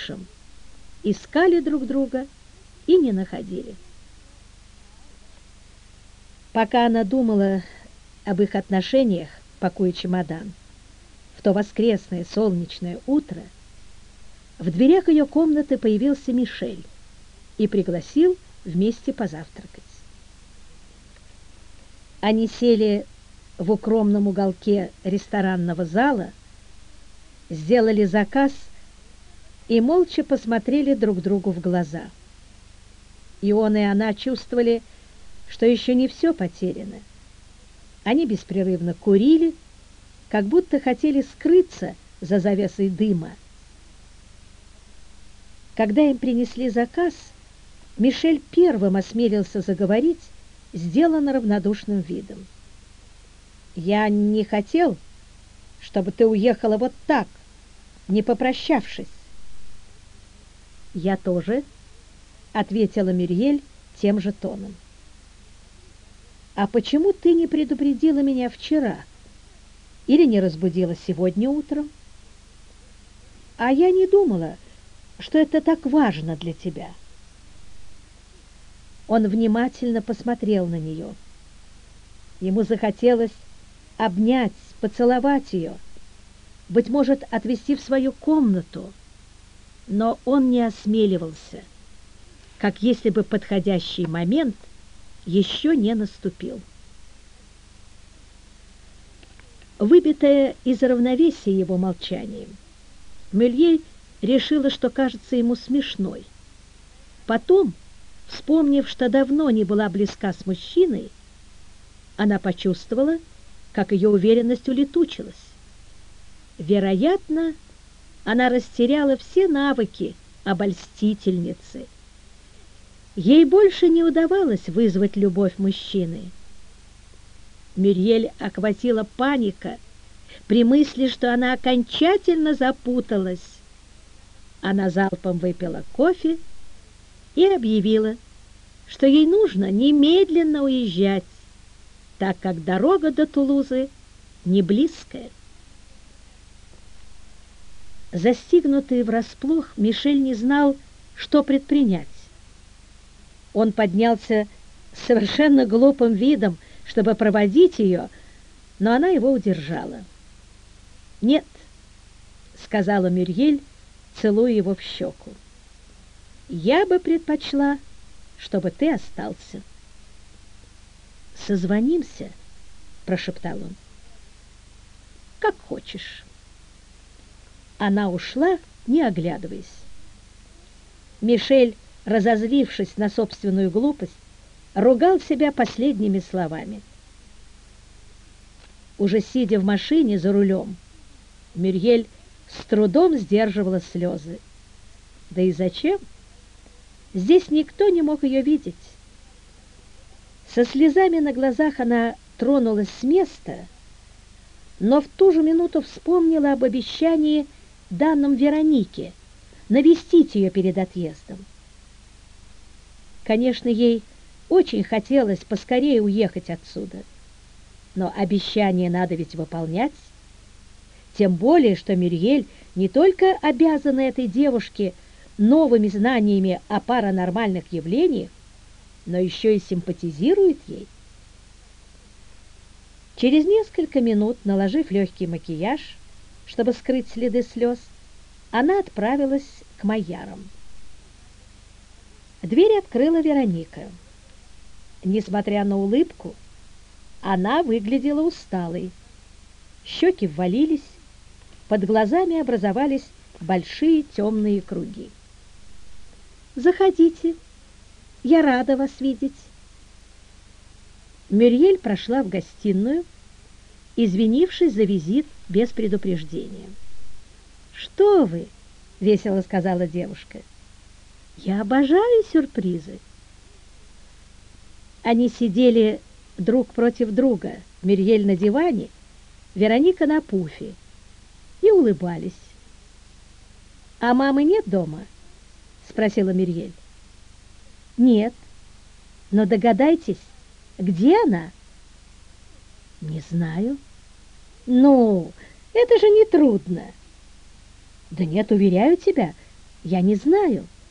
лучшем, искали друг друга и не находили. Пока она думала об их отношениях, пакуя чемодан, в то воскресное солнечное утро в дверях ее комнаты появился Мишель и пригласил вместе позавтракать. Они сели в укромном уголке ресторанного зала, сделали заказ и молча посмотрели друг другу в глаза. И он, и она чувствовали, что еще не все потеряно. Они беспрерывно курили, как будто хотели скрыться за завесой дыма. Когда им принесли заказ, Мишель первым осмелился заговорить, сделанно равнодушным видом. «Я не хотел, чтобы ты уехала вот так, не попрощавшись». «Я тоже», — ответила Мюриель тем же тоном. «А почему ты не предупредила меня вчера или не разбудила сегодня утром?» «А я не думала, что это так важно для тебя». Он внимательно посмотрел на нее. Ему захотелось обнять, поцеловать ее, быть может, отвезти в свою комнату, но он не осмеливался, как если бы подходящий момент еще не наступил. Выбитая из равновесия его молчанием, Мюлье решила, что кажется ему смешной. Потом, вспомнив, что давно не была близка с мужчиной, она почувствовала, как ее уверенность улетучилась. Вероятно, она растеряла все навыки обольстительницы. Ей больше не удавалось вызвать любовь мужчины. Мюриель охватила паника при мысли, что она окончательно запуталась. Она залпом выпила кофе и объявила, что ей нужно немедленно уезжать, так как дорога до Тулузы не близкая. Застигнутый врасплох, Мишель не знал, что предпринять. Он поднялся с совершенно глупым видом, чтобы проводить ее, но она его удержала. «Нет», — сказала Мюриель, целуя его в щеку, — «я бы предпочла, чтобы ты остался». «Созвонимся», — прошептал он. «Как хочешь». Она ушла, не оглядываясь. Мишель, разозлившись на собственную глупость, ругал себя последними словами. Уже сидя в машине за рулем, Мюриель с трудом сдерживала слезы. Да и зачем? Здесь никто не мог ее видеть. Со слезами на глазах она тронулась с места, но в ту же минуту вспомнила об обещании, данном Веронике, навестить ее перед отъездом. Конечно, ей очень хотелось поскорее уехать отсюда, но обещание надо ведь выполнять, тем более, что Мюриель не только обязана этой девушке новыми знаниями о паранормальных явлениях, но еще и симпатизирует ей. Через несколько минут, наложив легкий макияж, чтобы скрыть следы слез, она отправилась к Майярам. Дверь открыла Вероника. Несмотря на улыбку, она выглядела усталой. Щеки ввалились, под глазами образовались большие темные круги. «Заходите, я рада вас видеть». Мюриель прошла в гостиную, извинившись за визит без предупреждения. «Что вы?» — весело сказала девушка. «Я обожаю сюрпризы». Они сидели друг против друга, Мюриель на диване, Вероника на пуфе, и улыбались. «А мамы нет дома?» — спросила Мюриель. «Нет, но догадайтесь, где она?» «Не знаю». «Ну, это же не трудно». «Да нет, уверяю тебя, Я не знаю.